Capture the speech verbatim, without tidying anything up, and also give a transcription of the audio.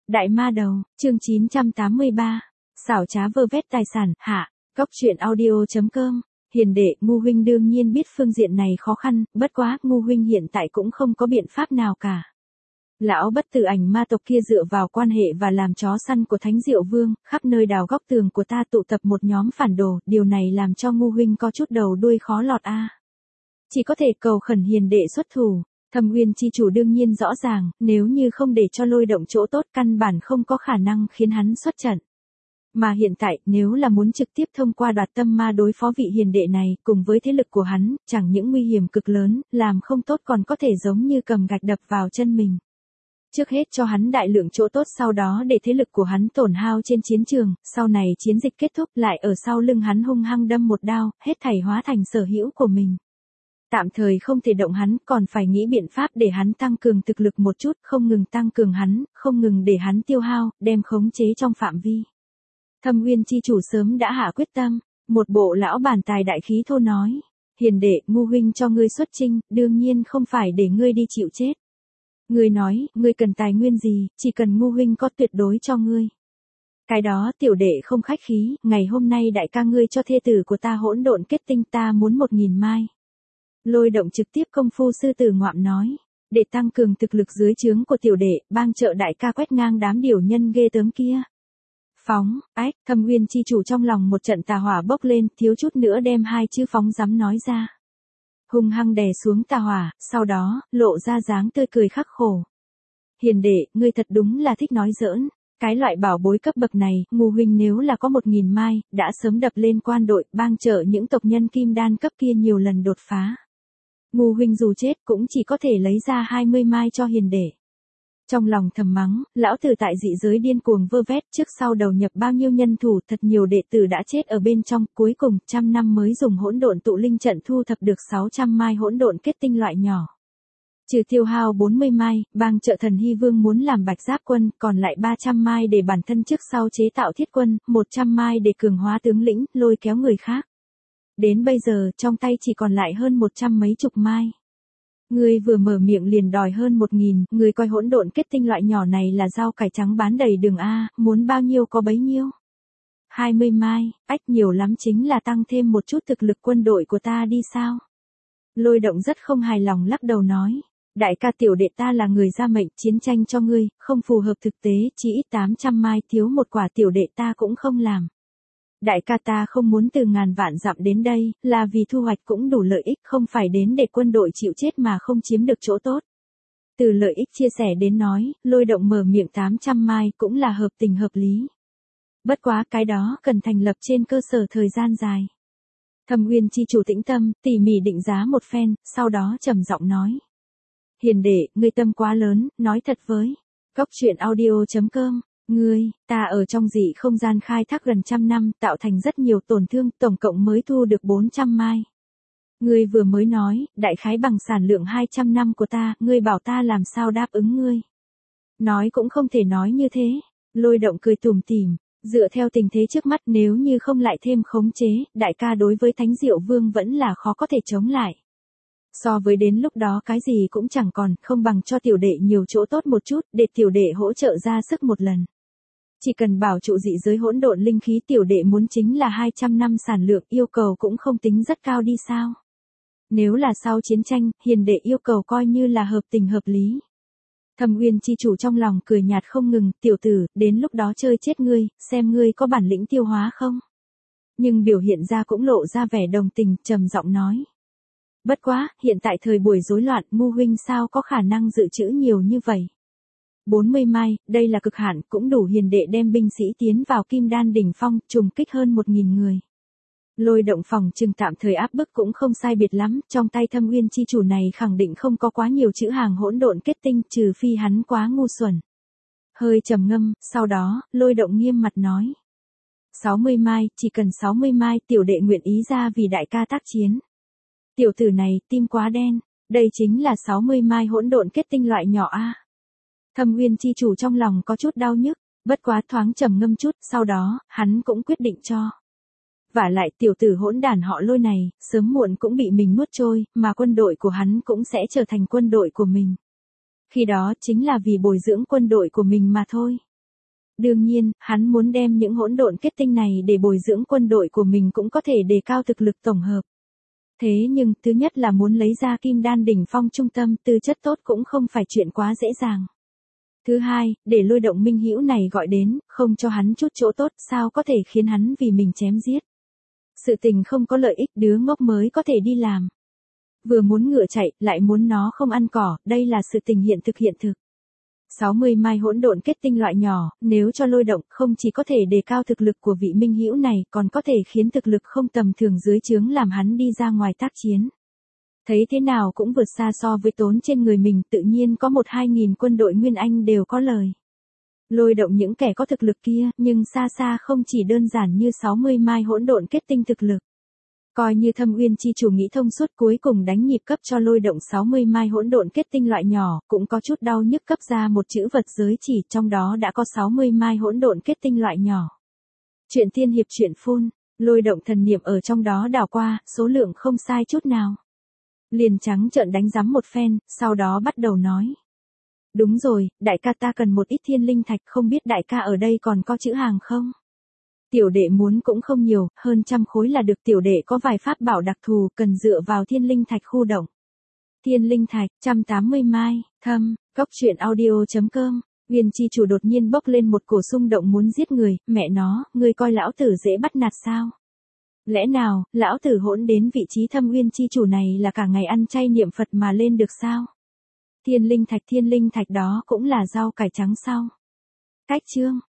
Đại ma đầu, chương chín trăm tám mươi ba. Xảo trá vơ vét tài sản, hạ. Cóc truyện audio chấm com. Hiền đệ, Ngu huynh đương nhiên biết phương diện này khó khăn, bất quá, Ngu huynh hiện tại cũng không có biện pháp nào cả. Lão bất tử ảnh ma tộc kia dựa vào quan hệ và làm chó săn của Thánh Diệu Vương, khắp nơi đào góc tường của ta tụ tập một nhóm phản đồ, điều này làm cho Ngu huynh có chút đầu đuôi khó lọt a. Chỉ có thể cầu khẩn hiền đệ xuất thủ. Thâm Uyên chi chủ đương nhiên rõ ràng, nếu như không để cho Lôi Động chỗ tốt căn bản không có khả năng khiến hắn xuất trận. Mà hiện tại, nếu là muốn trực tiếp thông qua đoạt tâm ma đối phó vị hiền đệ này, cùng với thế lực của hắn, chẳng những nguy hiểm cực lớn, làm không tốt còn có thể giống như cầm gạch đập vào chân mình. Trước hết cho hắn đại lượng chỗ tốt, sau đó để thế lực của hắn tổn hao trên chiến trường, sau này chiến dịch kết thúc lại ở sau lưng hắn hung hăng đâm một đao, hết thảy hóa thành sở hữu của mình. Tạm thời không thể động hắn, còn phải nghĩ biện pháp để hắn tăng cường thực lực một chút, không ngừng tăng cường hắn, không ngừng để hắn tiêu hao, đem khống chế trong phạm vi. Thâm Uyên chi chủ sớm đã hạ quyết tâm, một bộ lão bàn tài đại khí thô nói, hiền đệ, Ngu huynh cho ngươi xuất chinh, đương nhiên không phải để ngươi đi chịu chết. Ngươi nói, ngươi cần tài nguyên gì, chỉ cần Ngu huynh có tuyệt đối cho ngươi. Cái đó tiểu đệ không khách khí, ngày hôm nay đại ca ngươi cho thê tử của ta hỗn độn kết tinh, ta muốn một nghìn mai. Lôi Động trực tiếp công phu sư tử ngoạm nói, để tăng cường thực lực dưới trướng của tiểu đệ, bang trợ đại ca quét ngang đám điều nhân ghê tớm kia. Phóng, ách, Thâm Uyên chi chủ trong lòng một trận tà hỏa bốc lên, thiếu chút nữa đem hai chữ phóng dám nói ra. Hung hăng đè xuống tà hỏa, sau đó, lộ ra dáng tươi cười khắc khổ. Hiền đệ, ngươi thật đúng là thích nói giỡn. Cái loại bảo bối cấp bậc này, Ngu huynh nếu là có một nghìn mai, đã sớm đập lên quan đội, bang trợ những tộc nhân kim đan cấp kia nhiều lần đột phá. Ngu huynh dù chết cũng chỉ có thể lấy ra hai mươi mai cho hiền đệ. Trong lòng thầm mắng, lão tử tại dị giới điên cuồng vơ vét, trước sau đầu nhập bao nhiêu nhân thủ, thật nhiều đệ tử đã chết ở bên trong, cuối cùng trăm năm mới dùng hỗn độn tụ linh trận thu thập được sáu trăm mai hỗn độn kết tinh loại nhỏ. Trừ tiêu hao bốn mươi mai, bang trợ thần hy vương muốn làm bạch giáp quân, còn lại ba trăm mai để bản thân trước sau chế tạo thiết quân, một trăm mai để cường hóa tướng lĩnh, lôi kéo người khác. Đến bây giờ, trong tay chỉ còn lại hơn một trăm mấy chục mai. Ngươi vừa mở miệng liền đòi hơn một nghìn, ngươi coi hỗn độn kết tinh loại nhỏ này là rau cải trắng bán đầy đường A, muốn bao nhiêu có bấy nhiêu. hai mươi mai, ách nhiều lắm chính là tăng thêm một chút thực lực quân đội của ta đi sao. Lôi Động rất không hài lòng lắc đầu nói, đại ca tiểu đệ ta là người ra mệnh chiến tranh cho ngươi, không phù hợp thực tế, chỉ ít tám trăm mai thiếu một quả tiểu đệ ta cũng không làm. Đại ca ta không muốn từ ngàn vạn dặm đến đây, là vì thu hoạch cũng đủ lợi ích, không phải đến để quân đội chịu chết mà không chiếm được chỗ tốt. Từ lợi ích chia sẻ đến nói, Lôi Động mở miệng tám trăm mai cũng là hợp tình hợp lý. Bất quá cái đó cần thành lập trên cơ sở thời gian dài. Thâm Uyên chi chủ tĩnh tâm, tỉ mỉ định giá một phen, sau đó trầm giọng nói. Hiền đệ, ngươi tâm quá lớn, nói thật với. Cóc truyện audio chấm com. Ngươi, ta ở trong dị không gian khai thác gần trăm năm, tạo thành rất nhiều tổn thương, tổng cộng mới thu được bốn trăm mai. Ngươi vừa mới nói, đại khái bằng sản lượng hai trăm năm của ta, ngươi bảo ta làm sao đáp ứng ngươi. Nói cũng không thể nói như thế. Lôi Động cười tủm tỉm, dựa theo tình thế trước mắt nếu như không lại thêm khống chế, đại ca đối với Thánh Diệu Vương vẫn là khó có thể chống lại. So với đến lúc đó cái gì cũng chẳng còn, không bằng cho tiểu đệ nhiều chỗ tốt một chút, để tiểu đệ hỗ trợ ra sức một lần. Chỉ cần bảo trụ dị giới hỗn độn linh khí tiểu đệ muốn chính là hai trăm năm sản lượng, yêu cầu cũng không tính rất cao đi sao. Nếu là sau chiến tranh, hiền đệ yêu cầu coi như là hợp tình hợp lý. Thâm Uyên chi chủ trong lòng cười nhạt không ngừng, tiểu tử, đến lúc đó chơi chết ngươi, xem ngươi có bản lĩnh tiêu hóa không. Nhưng biểu hiện ra cũng lộ ra vẻ đồng tình, trầm giọng nói. Bất quá, hiện tại thời buổi rối loạn, Ngu huynh sao có khả năng dự trữ nhiều như vậy. bốn mươi mai, đây là cực hạn, cũng đủ hiền đệ đem binh sĩ tiến vào kim đan đỉnh phong, trùng kích hơn một nghìn người. Lôi Động phòng trừng tạm thời áp bức cũng không sai biệt lắm, trong tay Thâm Uyên chi chủ này khẳng định không có quá nhiều chữ hàng hỗn độn kết tinh, trừ phi hắn quá ngu xuẩn. Hơi trầm ngâm, sau đó, Lôi Động nghiêm mặt nói. sáu mươi mai, chỉ cần sáu mươi mai, tiểu đệ nguyện ý ra vì đại ca tác chiến. Tiểu tử này, tim quá đen, đây chính là sáu mươi mai hỗn độn kết tinh loại nhỏ a. Thâm Uyên chi chủ trong lòng có chút đau nhức, bất quá thoáng trầm ngâm chút, sau đó, hắn cũng quyết định cho. Vả lại tiểu tử hỗn đản họ Lôi này, sớm muộn cũng bị mình nuốt trôi, mà quân đội của hắn cũng sẽ trở thành quân đội của mình. Khi đó chính là vì bồi dưỡng quân đội của mình mà thôi. Đương nhiên, hắn muốn đem những hỗn độn kết tinh này để bồi dưỡng quân đội của mình cũng có thể đề cao thực lực tổng hợp. Thế nhưng, thứ nhất là muốn lấy ra kim đan đỉnh phong trung tâm, tư chất tốt cũng không phải chuyện quá dễ dàng. Thứ hai, để lôi động minh hữu này gọi đến, không cho hắn chút chỗ tốt, sao có thể khiến hắn vì mình chém giết. Sự tình không có lợi ích, đứa ngốc mới có thể đi làm. Vừa muốn ngựa chạy, lại muốn nó không ăn cỏ, đây là sự tình hiện thực hiện thực. sáu mươi mai hỗn độn kết tinh loại nhỏ, nếu cho lôi động, không chỉ có thể đề cao thực lực của vị minh hữu này, còn có thể khiến thực lực không tầm thường dưới trướng làm hắn đi ra ngoài tác chiến. Thấy thế nào cũng vượt xa so với tốn trên người mình, tự nhiên có một hai nghìn quân đội Nguyên Anh đều có lời. Lôi động những kẻ có thực lực kia, nhưng xa xa không chỉ đơn giản như sáu mươi mai hỗn độn kết tinh thực lực. Coi như Thâm Uyên chi chủ nghĩ thông suốt, cuối cùng đánh nhịp cấp cho lôi động sáu mươi mai hỗn độn kết tinh loại nhỏ, cũng có chút đau nhức cấp ra một chữ vật giới chỉ, trong đó đã có sáu mươi mai hỗn độn kết tinh loại nhỏ. Chuyện tiên hiệp chuyện phun, lôi động thần niệm ở trong đó đảo qua, số lượng không sai chút nào. Liền trắng trợn đánh giám một phen, sau đó bắt đầu nói. Đúng rồi, đại ca ta cần một ít thiên linh thạch, không biết đại ca ở đây còn có chữ hàng không? Tiểu đệ muốn cũng không nhiều, hơn trăm khối là được. Tiểu đệ có vài pháp bảo đặc thù, cần dựa vào thiên linh thạch khu động. Thiên linh thạch, một trăm tám mươi mai, thâm, cốc truyện audio chấm com. Uyên chi chủ đột nhiên bốc lên một cổ xung động muốn giết người, mẹ nó, ngươi coi lão tử dễ bắt nạt sao? Lẽ nào, lão tử hỗn đến vị trí Thâm Uyên chi chủ này là cả ngày ăn chay niệm Phật mà lên được sao? Thiên linh thạch thiên linh thạch đó cũng là rau cải trắng sao? Cách chương.